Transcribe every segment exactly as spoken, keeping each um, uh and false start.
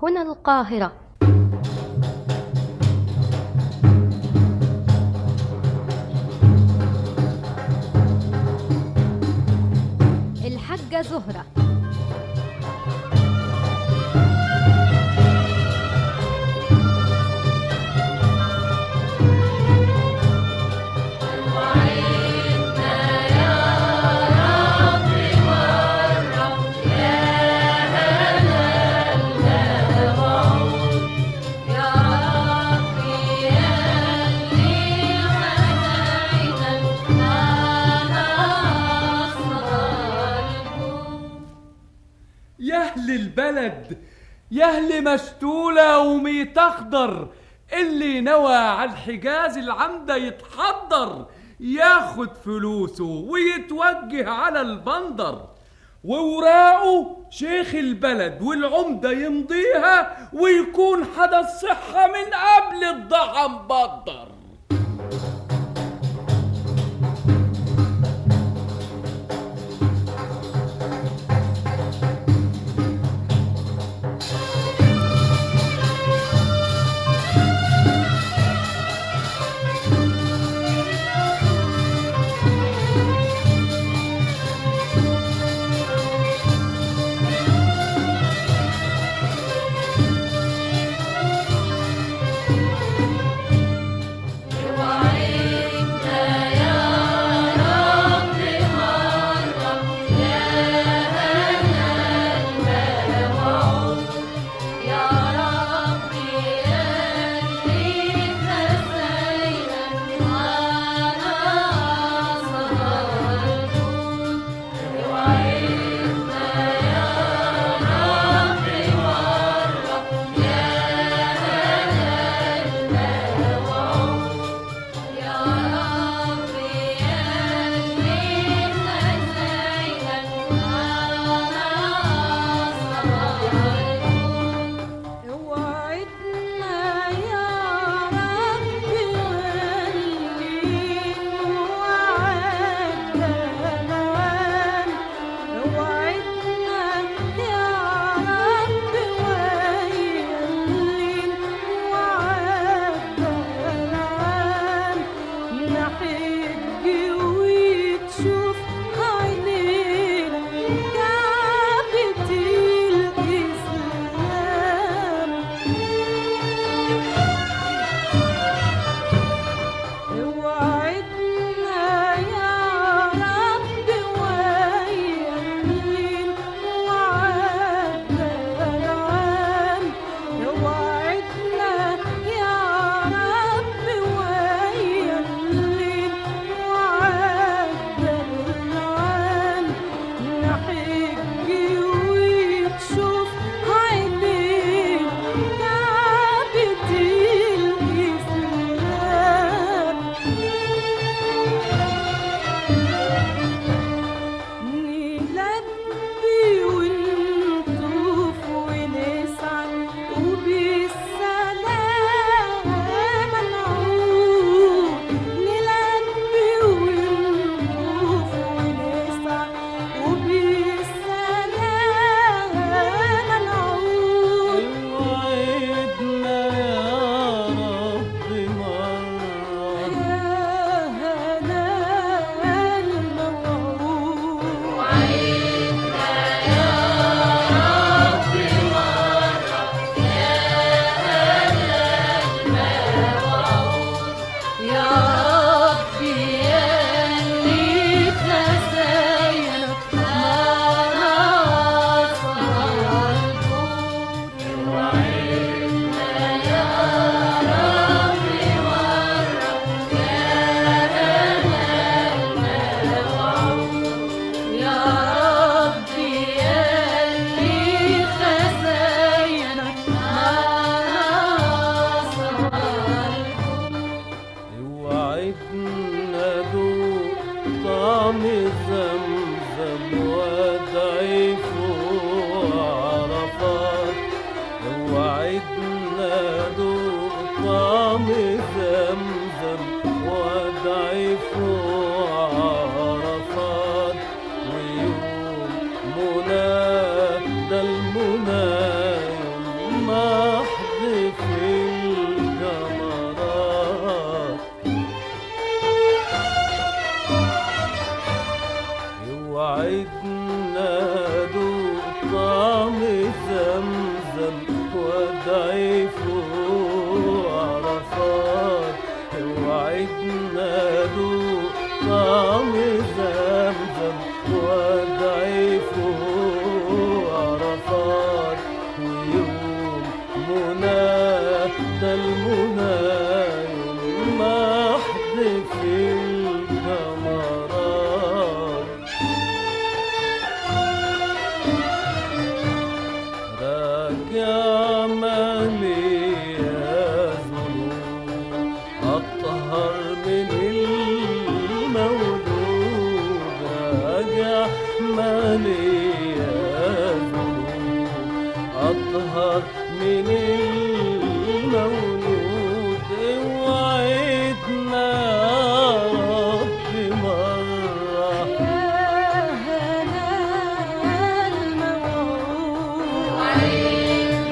هنا القاهرة. الحاجة زهرة. البلد يهلي مشتولة وميت أخضر، اللي نوى على الحجاز العمدة يتحضر، ياخد فلوسه ويتوجه على البندر، ووراقه شيخ البلد والعمدة يمضيها، ويكون حدا الصحة من قبل الضحى مبدر. ده المنى يلمح في الكمرات، راجع مالية ذنوب أطهر من المولود، راجع مالية ذنوب أطهر من المولود، اوعدنا يا رب مرة يا هنا الموعود،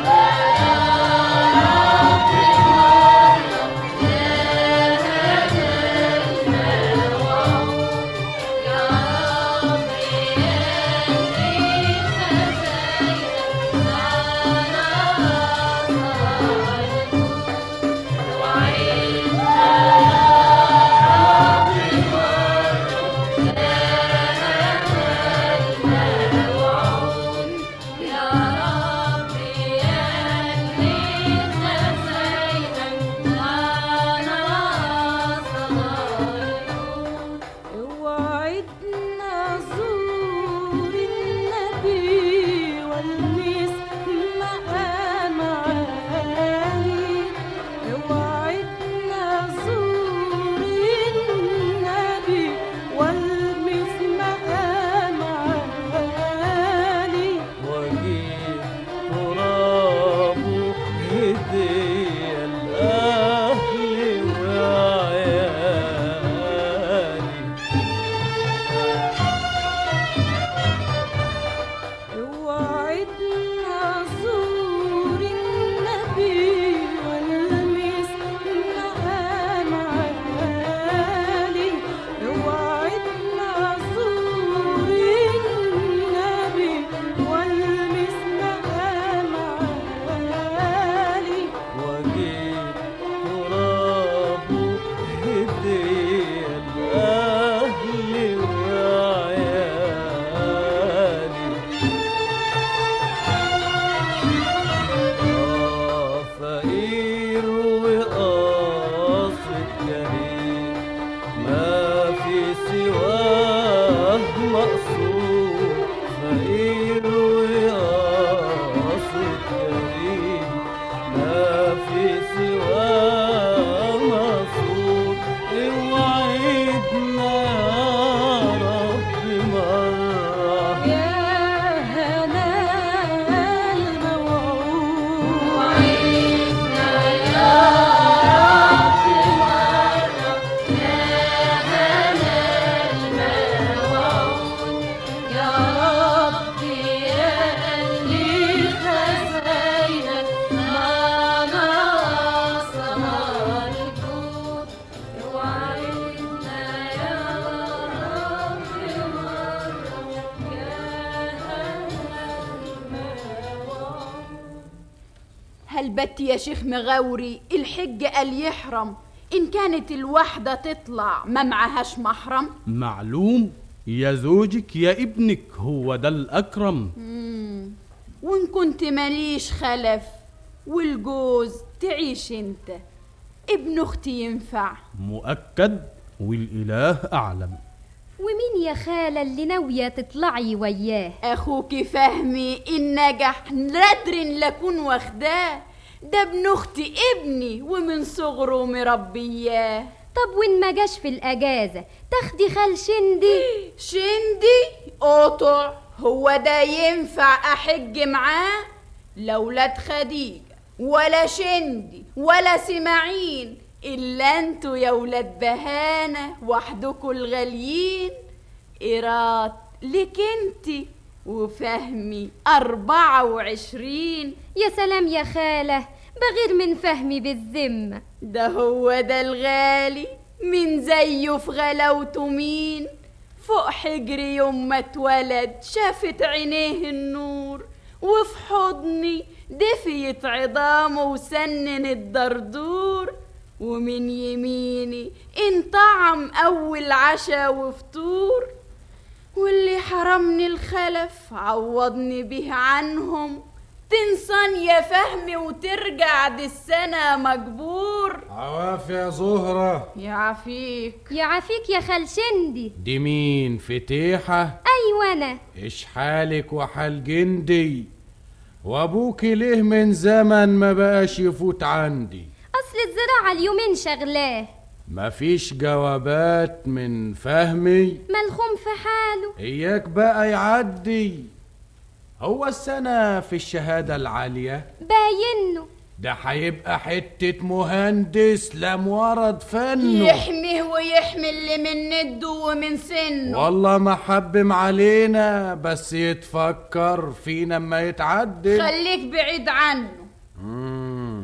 اوعدنا زور النبي والمس مقام عالي، اوعدنا زور النبي والمس مقام عالي، واجيب ترابه هدية لأهلي وعيالي، اوعدنا زور النبي والمس مقام عالي، اوعدنا زور النبي والمس مقام عالي، واجيب ترابه هدية لأهلي وعيالي، آه فقير وقاصد كريم ما في سواه مقصود، فقير وقاصد كريم ما في سواه مقصود، اوعدنا يا رب مرة يا هنا الموعود، يا ربي يا اللي خزينك ما ناقصها الجود، اوعدنا يا ربي مرة يا هنا الموعود. هالبت يا شيخ مغاوري الحج قال يحرم إن كانت الواحدة تطلع ما معهاش محرم. معلوم يا زوجك يا ابنك هو ده الأكرم. مم. وإن كنت ماليش خلف والجوز تعيش انت، ابن اختي ينفع. مؤكد والإله أعلم. ومين يا خالة اللي ناوية تطلعي وياه؟ اخوك فهمي ان نجح ندر لكون واخداه، ده ابن اختي ابني ومن صغره مربياه. طب وين ما جاش في الأجازة تاخدي خال شندي؟ شندي قطع، هو ده ينفع احج معاه؟ لا ولاد خديجة ولا شندي ولا سماعين الا انتوا يا ولاد بهانة وحدكوا الغاليين. إيرات لك انتي وفهمي أربعة وعشرين. يا سلام يا خالة، بغير من فهمي بالذمة. ده هو ده الغالي، من زيه في غلاوته مين؟ فوق حجري يوم ما اتولد شافت عينيه النور، وفي حضني دفيت عظامه وسنن الدردور، ومن يميني انطعم أول عشا وفطور، واللي حرمني الخلف عوضني به عنهم تنصن يا فهمي وترجع دي السنة مجبور. عواف يا زهرة. يعافيك. يعافيك يا خال شندي. دي مين فتيحة؟ أيوة أنا. إيش حالك وحال جندي؟ وأبوك ليه من زمن ما بقاش يفوت عندي؟ أصل الزراعة اليومين شغلاه. مفيش جوابات من فهمي؟ ملخوم في حاله. إياك بقى يعدي. هو السنة في الشهادة العالية باينه ده هيبقى حتة مهندس لم ورد فنه، يحميه ويحمي اللي من نده ومن سنه. والله ما حبم علينا بس يتفكر فينا اما يتعدل. خليك بعيد عنه. مم.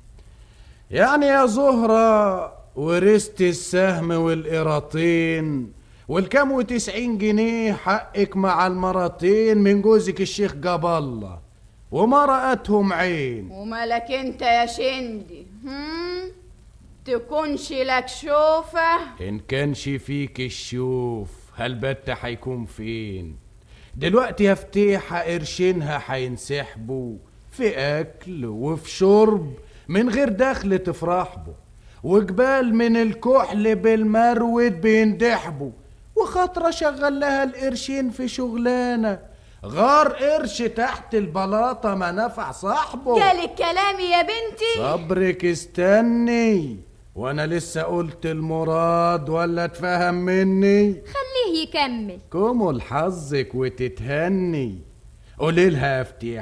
يعني يا زهرة ورثت السهم والقراطين والكام وتسعين جنيه حقك مع المرتين من جوزك الشيخ جاب الله وما رأتهم عين. ومالك انت يا شندي؟ هم؟ تكونش لك شوفة؟ إن كانش فيك الشوف هالبت حيكون فين؟ دلوقتي يا فتيحة قرشينها حينسحبوا في أكل وفي شرب من غير دخل تفرحبوا، وجبال من الكحل بالمرود بيندحبوا، وخاطرة شغل لها القرشين في شغلانة غار قرش تحت البلاطة ما نفع صاحبه. جالك كلامي يا بنتي؟ صبرك استني وانا لسه قلت المراد ولا تفهم مني؟ خليه يكمل. كمل حظك وتتهني. قولي لها يا فتيح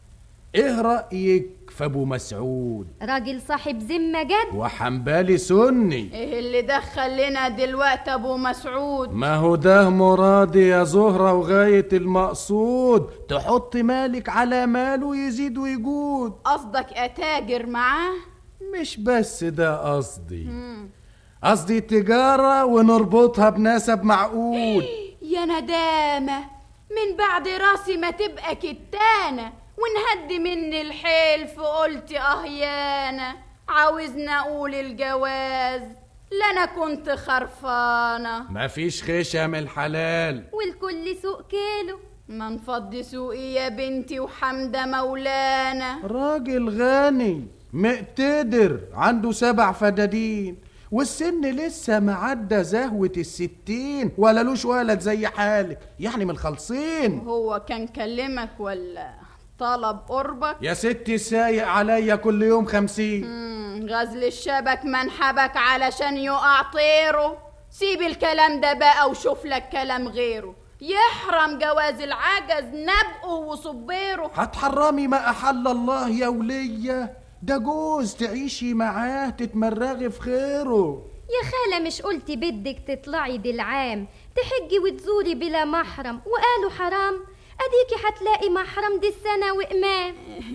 ايه رأيك في ابو مسعود؟ راجل صاحب ذمة جد وحنبالي سني. ايه اللي دخل لنا دلوقتي ابو مسعود؟ ما هو ده مرادي يا زهرة وغاية المقصود، تحط مالك على ماله يزيد ويجود. قصدك اتاجر معاه؟ مش بس ده قصدي، قصدي تجارة ونربطها بنسب معقول. يا ندامة من بعد راسي ما تبقى كتانة ونهدي مني الحيل فقلت اهيانة عاوزنا اقول الجواز لا انا كنت خرفانة. مفيش خشم الحلال والكل سوق كيلو. ما نفضي سوقي يا بنتي وحمدة مولانا. راجل غني مقتدر عنده سبع فدادين والسن لسه معدى زهوة الستين ولا لوش ولد زي حالك، يعني من الخلصين. هو كان كلمك ولا طلب قربك؟ يا ستي سايق عليا كل يوم خمسين. مم، غزل الشبك منحبك علشان يقع طيره. سيب الكلام ده بقى وشوف لك كلام غيره يحرم جواز العجز نبقه وصبيره. هتحرمي ما أحل الله يا ولية؟ ده جوز تعيشي معاه تتمرغي في خيره. يا خالة مش قلتي بدك تطلعي دي العام تحجي وتزوري بلا محرم وقالوا حرام؟ اديكي هتلاقي محرم دي السنة وإمام.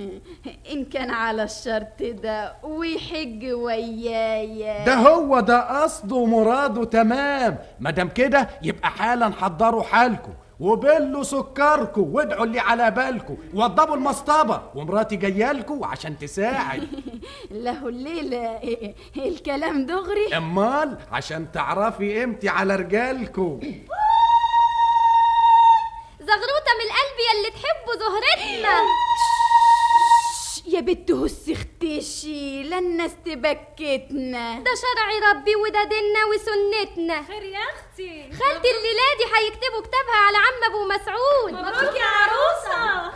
إن كان على الشرط ده ويحج ويايا. ده هو ده قصده ومراده تمام. مادام كده يبقى حالا حضروا حالكم وبلوا سكركم وادعوا اللي على بالكم ووضبوا المصطبة ومراتي جايالكم عشان تساعد. له الليلة الكلام دغري. امال عشان تعرفي قيمتي على رجالكم. زغروطة من القلب يلي تحبوا زهرتنا. يا بنت هس اختشي لنا استبكتنا. ده شرع ربي وده ديننا وسنتنا. خير يا اختي. خالتي الليلة دي هيكتبوا كتابها على عم ابو مسعود. مبروك يا عروسة.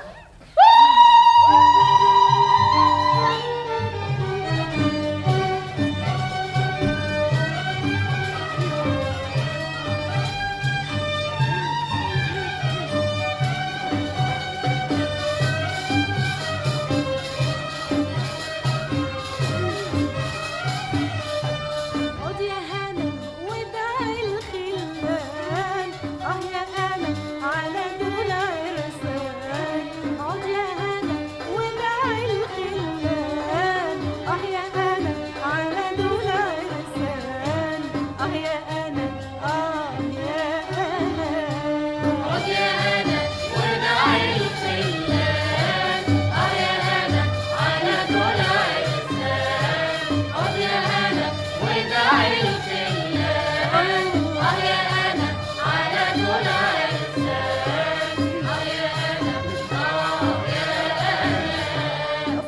على دول عرسان عود يا هلا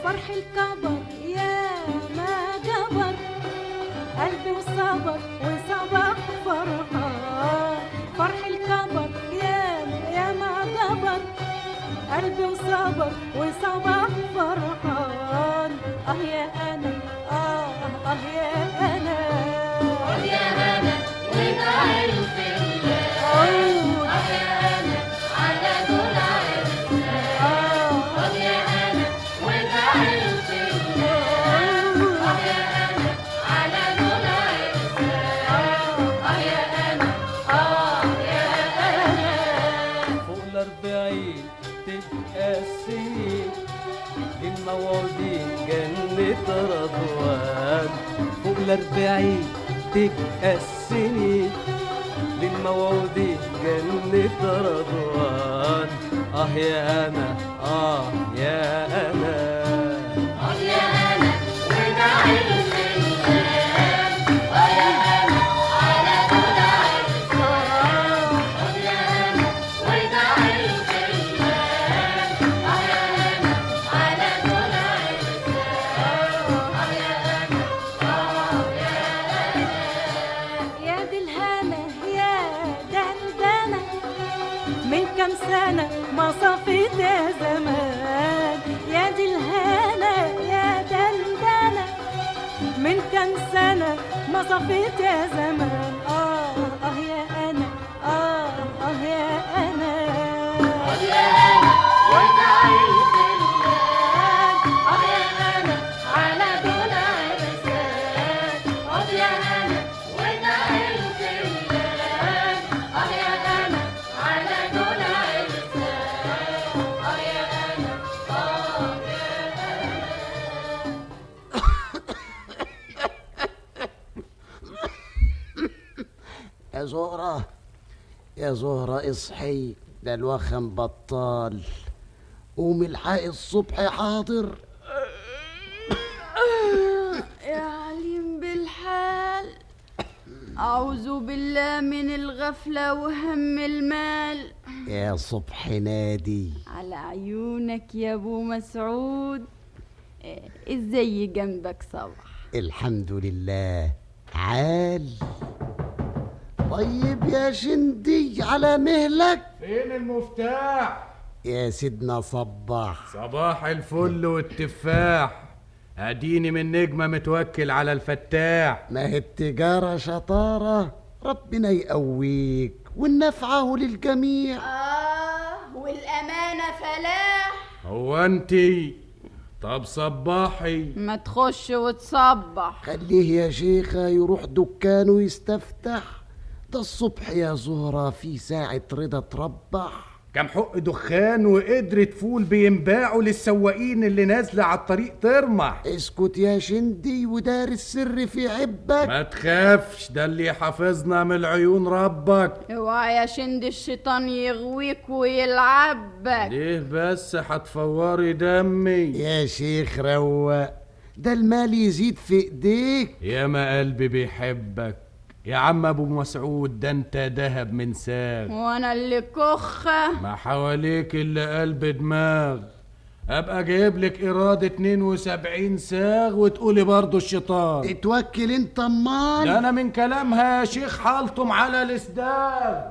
فرح الكبر يا ما جبر قلبي وصبر وصبح فرحان. فرح الكبر يا يا ما جبر قلبي وصبر وصبح فرحان. اه يا انا اه اه يا انا اه يا انا وداعي في الله. اه يا انا على دول عرسنا. اه يا انا وداعي في الله. اه يا انا على دول عرسنا. اه يا انا اه يا انا. فوق الأربعين تبقى السنين للموعودين جنة رضوان. فوق الأربعين تبقى السنين للموعودين جنة رضوان. آه يا أنا آه يا أنا اه يا انا وداعي في الله. اه يا انا على دول عرسنا. اه يا انا وداعي في الله. اه يا انا على دول عرسنا. اه يا انا اه يا انا. يا دي الهنا يا دندنة من كم سنة ما صفيت يا زمان. يا دي الهنا يا دندنة من كم سنة ما صفيت يا زمان. آه آه يا أنا آه آه يا أنا اه يا انا وداعي في الله. اه يا انا على دول عرسنا. اه يا انا وداعي في الله. اه يا انا على دول عرسنا. اه يا انا اه يا زهرة يا زهرة اصحي، ده الوخم بطال. قومي الحقي الصبح حاضر. يا عليم بالحال، أعوذ بالله من الغفلة وهم المال. يا صبح نادي. على عيونك يا أبو مسعود. إيه، ازاي جنبك صبح؟ الحمد لله. عال طيب يا شندي على مهلك. فين المفتاح؟ يا سيدنا صباح. صباح الفل والتفاح. اديني من نجمة متوكل على الفتاح. ما هي التجارة شطارة، ربنا يقويك والنفعه للجميع. آه والأمانة فلاح. هو انتي؟ طب صباحي. ما تخش وتصبح. خليه يا شيخة يروح دكانه يستفتح. ده الصبح يا زهرة في ساعة رضا تربح. كم حق دخان وقدرة فول بينباعوا للسواقين اللي نازلة على الطريق ترمح. اسكت يا شندي ودار السر في عبك. ما تخافش، ده اللي حافظنا من العيون ربك. اوعى يا شند الشيطان يغويك ويلعبك. ليه بس هتفوري دمي؟ يا شيخ روق، ده المال يزيد في ايديك. يا ما قلبي بيحبك يا عم ابو مسعود، ده انت دهب من ساغ. وانا اللي كخة. ما حواليك الا قلب دماغ. ابقى جايب لك ايراد اتنين وسبعين ساغ وتقولي برضو الشيطان. اتوكل انت امال. ده انا من كلامها يا شيخ حالتم على الاسداد.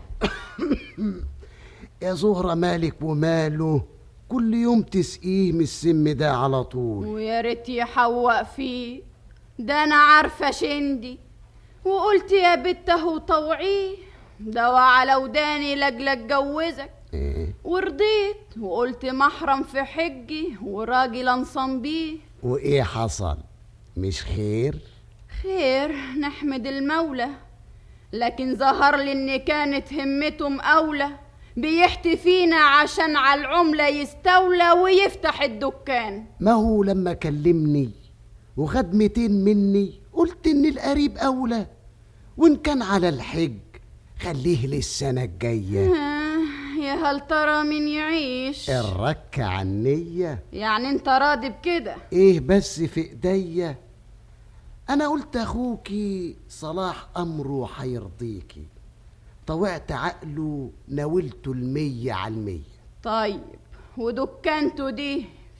يا زهرة مالك وماله، كل يوم تسقيه من السم ده على طول. ويا ريت يحوق فيه، ده انا عارفة شندي وقلت يا بته وطوعيه. دوا على وداني لاجل اتجوزك. إيه؟ ورضيت وقلت محرم في حجي وراجل انصم بيه. وايه حصل؟ مش خير؟ خير نحمد المولى، لكن ظهر لي ان كانت همته مقاولة بيحتي فينا عشان على العملة يستولى ويفتح الدكان. ما هو لما كلمني وخد ميتين مني قلت ان القريب اولى، وان كان على الحج خليه للسنة الجاية. آه، يا هل ترى من يعيش. الرك عنية. يعني انت راضي بكده؟ ايه بس في ايديا، انا قلت اخوكي صلاح امره حيرضيكي، طوعت عقله ناولته المية على المية. طيب ودكانته دي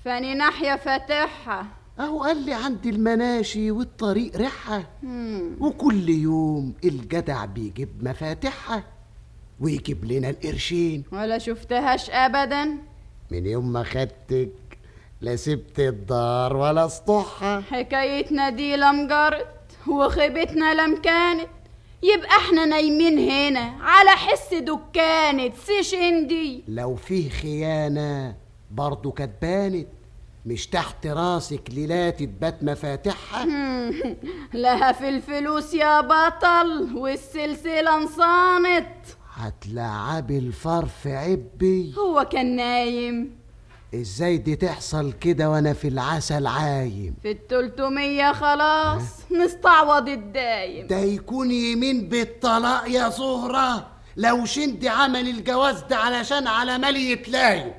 فاني ناحية فاتحها. اهو قال لي عند المناشي والطريق ريحها، وكل يوم الجدع بيجيب مفاتيحها ويجيب لنا القرشين. ولا شفتهاش ابدا من يوم ما خدتك لا سبت الدار ولا سطحها. حكايتنا دي لم جرت وخيبتنا لم كانت، يبقى احنا نايمين هنا على حس دكانة سيش اندي. لو فيه خيانة برضو كانت بانت، مش تحت راسك ليلات تبات مفاتيحها. لها في الفلوس يا بطل والسلسلة انصانت. هتلعب الفار في عبي. هو كان نايم؟ ازاي دي تحصل كده وانا في العسل عايم؟ في التلتمية خلاص نستعوض الدايم. ده يكون يمين بالطلاق يا زهرة لو شندي عمل الجواز ده علشان على مالي يتلايم.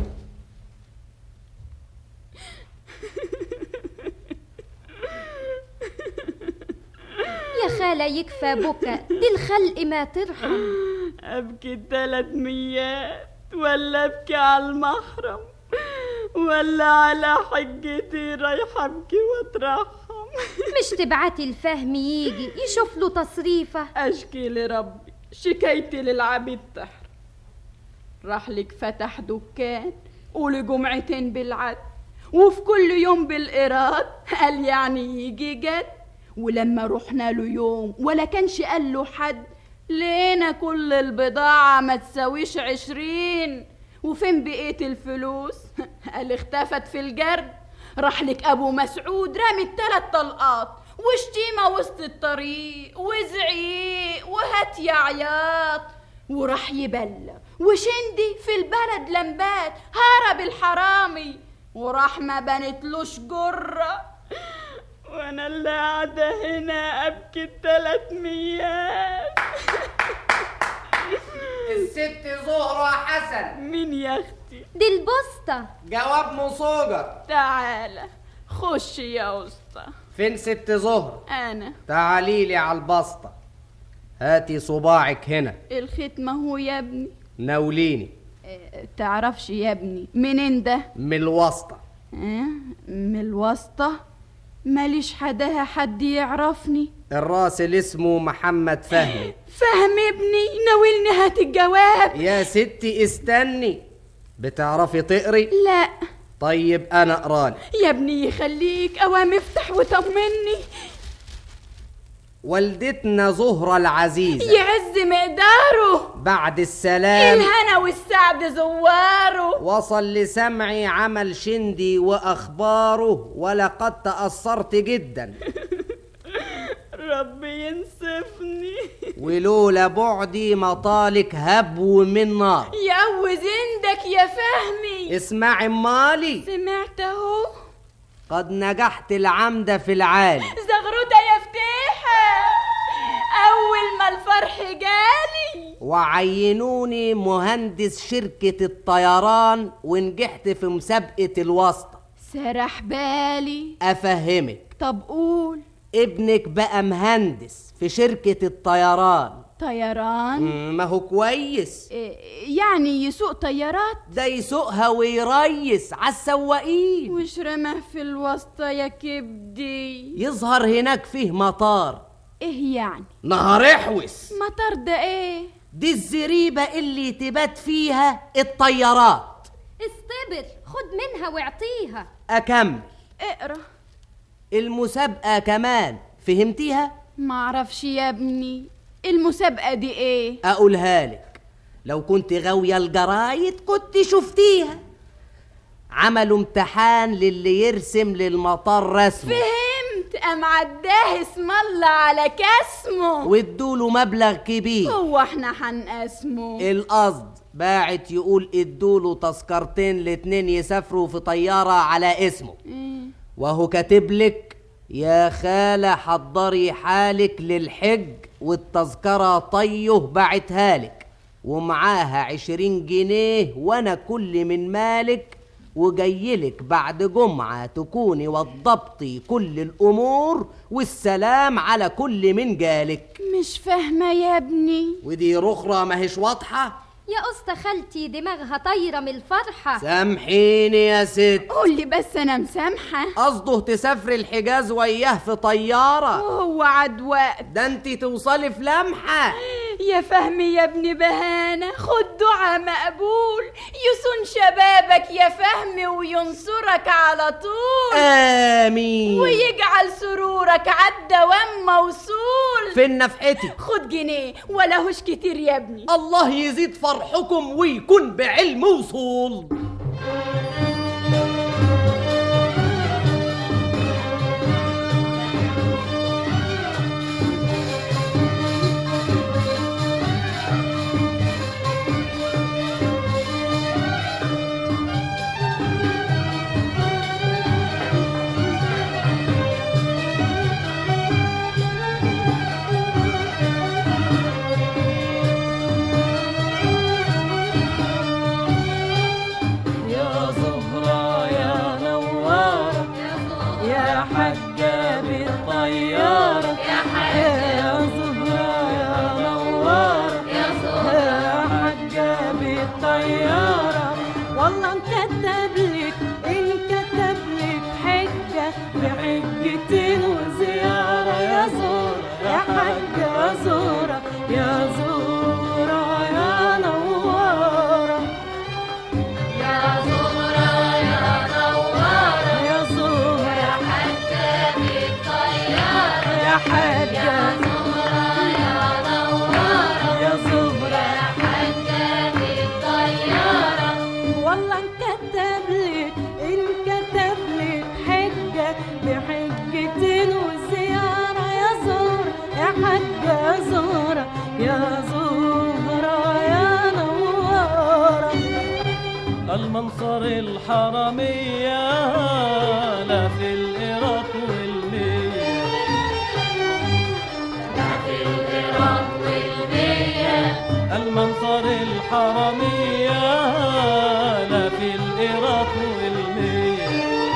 يا خالة يكفى بكى، دي الخلق ما ترحم. ابكي التلات ميات ولا ابكي على المحرم ولا على حجتي رايحة ابكي واترحم. مش تبعتي الفهم يجي يشوف له تصريفة؟ اشكي لربي شكايتي للعبيد تحر. راح لك فتح دكان قولي جمعتين بالعد وفي كل يوم بالإيراد، قال يعني يجي جد. ولما رحنا له يوم ولا كانش قال له حد، لقينا كل البضاعة ما تساويش عشرين. وفين بقيت الفلوس؟ قال اختفت في الجرد. راح لك ابو مسعود رامي التلات طلقات وشتيمة وسط الطريق وزعيق وهات يا عياط، وراح يبلغ وشندي في البلد لمبات هرب الحرامي، وراح ما بنتلوش جرة. وانا اللي قاعدة هنا ابكي التلات ميات. الست زهرة حسن. مين يا اختي؟ دي البسطة. جواب مصوجة. تعالى خش يا اسطى. فين ست زهرة؟ انا. تعاليلي على البسطة. هاتي صباعك هنا. الختمة هو يا ابني. ناوليني. اه تعرفش يا ابني منين ده؟ من الوسطة. اه من الوسطة؟ ماليش حداها حد يعرفني. الراسل اسمه محمد فهمي. فهم ابني ناولني هات الجواب. يا ستي استني، بتعرفي تقري؟ لا. طيب انا اقرالي. يا ابني يخليك اوام افتح وطمني. والدتنا زهرة العزيزة يعز مقداره بعد السلام الهنا والسعد زواره. وصل لسمعي عمل شندي واخباره ولقد تأثرت جدا. ربي ينصفني. ولولا بعدي مطالك هبو من نار. يقوز عندك يا فهمي. اسمعي مالي. سمعت اهو. قد نجحت العمدة في العالي. زغروطة يا فتيحة اول ما الفرح جالي. وعينوني مهندس شركة الطيران ونجحت في مسابقة الواسطة. سرح بالي. افهمك. طب قول. ابنك بقى مهندس في شركة الطيران. طيران؟ ما هو كويس. يعني يسوق طيارات؟ ده يسوقها ويريس عالسواقين. وش رماه في الوسطى يا كبدي؟ يظهر هناك فيه مطار. ايه يعني؟ نهار احوس. مطار ده ايه؟ دي الزريبة اللي تبات فيها الطيارات. استبر خد منها واعطيها. اكمل. اقرا. المسابقة كمان فهمتيها؟ معرفش يا ابني. المسابقة دي ايه؟ اقولها لك، لو كنت غاوية الجرايد كنت شفتيها. عملوا امتحان للي يرسم للمطار رسمه. فهمت. ام عداه اسم الله على كاسمه وادوله مبلغ كبير. هو احنا هنقسمه؟ القصد باعت يقول ادوله تذكرتين الاتنين يسافروا في طيارة على اسمه. إيه؟ وهو كاتبلك يا خالة حضري حالك للحج والتذكرة طيه بعتها لك ومعاها عشرين جنيه وانا كل من مالك، وجايلك بعد جمعة تكوني وضبطي كل الامور والسلام على كل من جالك. مش فاهمة يا ابني. ودي رخرة ماهيش واضحة. يا أسطى خالتي دماغها طايرة من الفرحة. سامحيني يا ست. قولي بس أنا مسامحة. قصده تسافري الحجاز وياه في طيارة، وهو عد وقت ده انتي توصلي في لمحة. يا فهمي يا ابن بهانة، خد دعاء مقبول يصون شبابك يا فهمي وينصرك على طول. آمين. ويجعل سرورك عالدوام موصول. فين نفحتي؟ خد جنيه ولهوش كتير يا ابني. الله يزيد فرحكم ويكون بعلم وصول. المنصر الحرمية لا في الإيراد والمية، لا في الإيراد والمية. المنصر الحرمية لا في الإيراد والمية،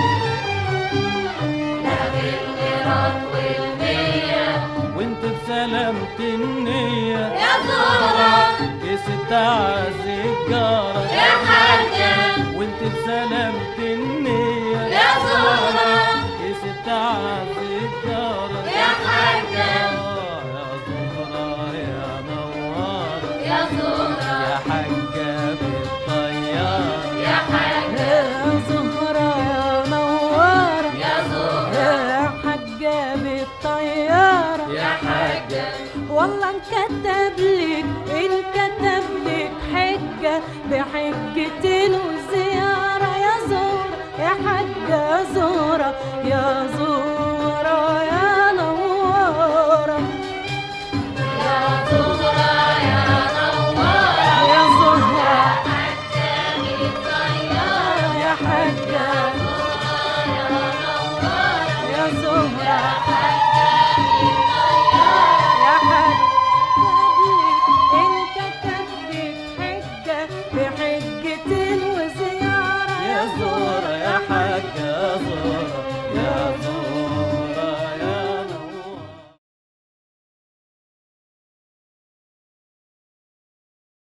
لا في الإيراد والمية. وانت بسلامة النية يا زهرة يا ست عزي الجارة يا حاجة، وانت بسلامة النية يا زهرة يا ست عزي الجارة يا حاجة، يا زهرة يا نوارة يا زهرة يا حاجة بالطيارة، يا حاجة، يا زهرة يا نوارة يا زهرة يا حاجة بالطيارة، يا حاجة. والله انكتب لك انكتب لك حجة بحجتين وزيارة يا زهرة يا حاجة زهرة يا زهرة يا نوارة، يا زهرة يا نوارة يا زهرة حاجة بالطيارة، يا حاجة يا زهرة يا نوارة يا زهرة حاجة